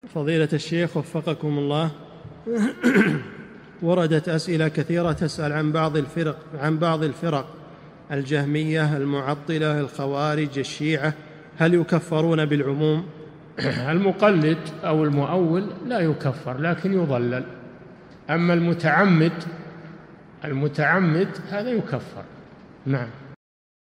فضيلة الشيخ وفقكم الله، وردت أسئلة كثيرة تسأل عن بعض الفرق الجهمية، المعطلة، الخوارج، الشيعة، هل يكفرون بالعموم؟ المقلد أو المؤول لا يكفر لكن يضلل، أما المتعمد هذا يكفر. نعم.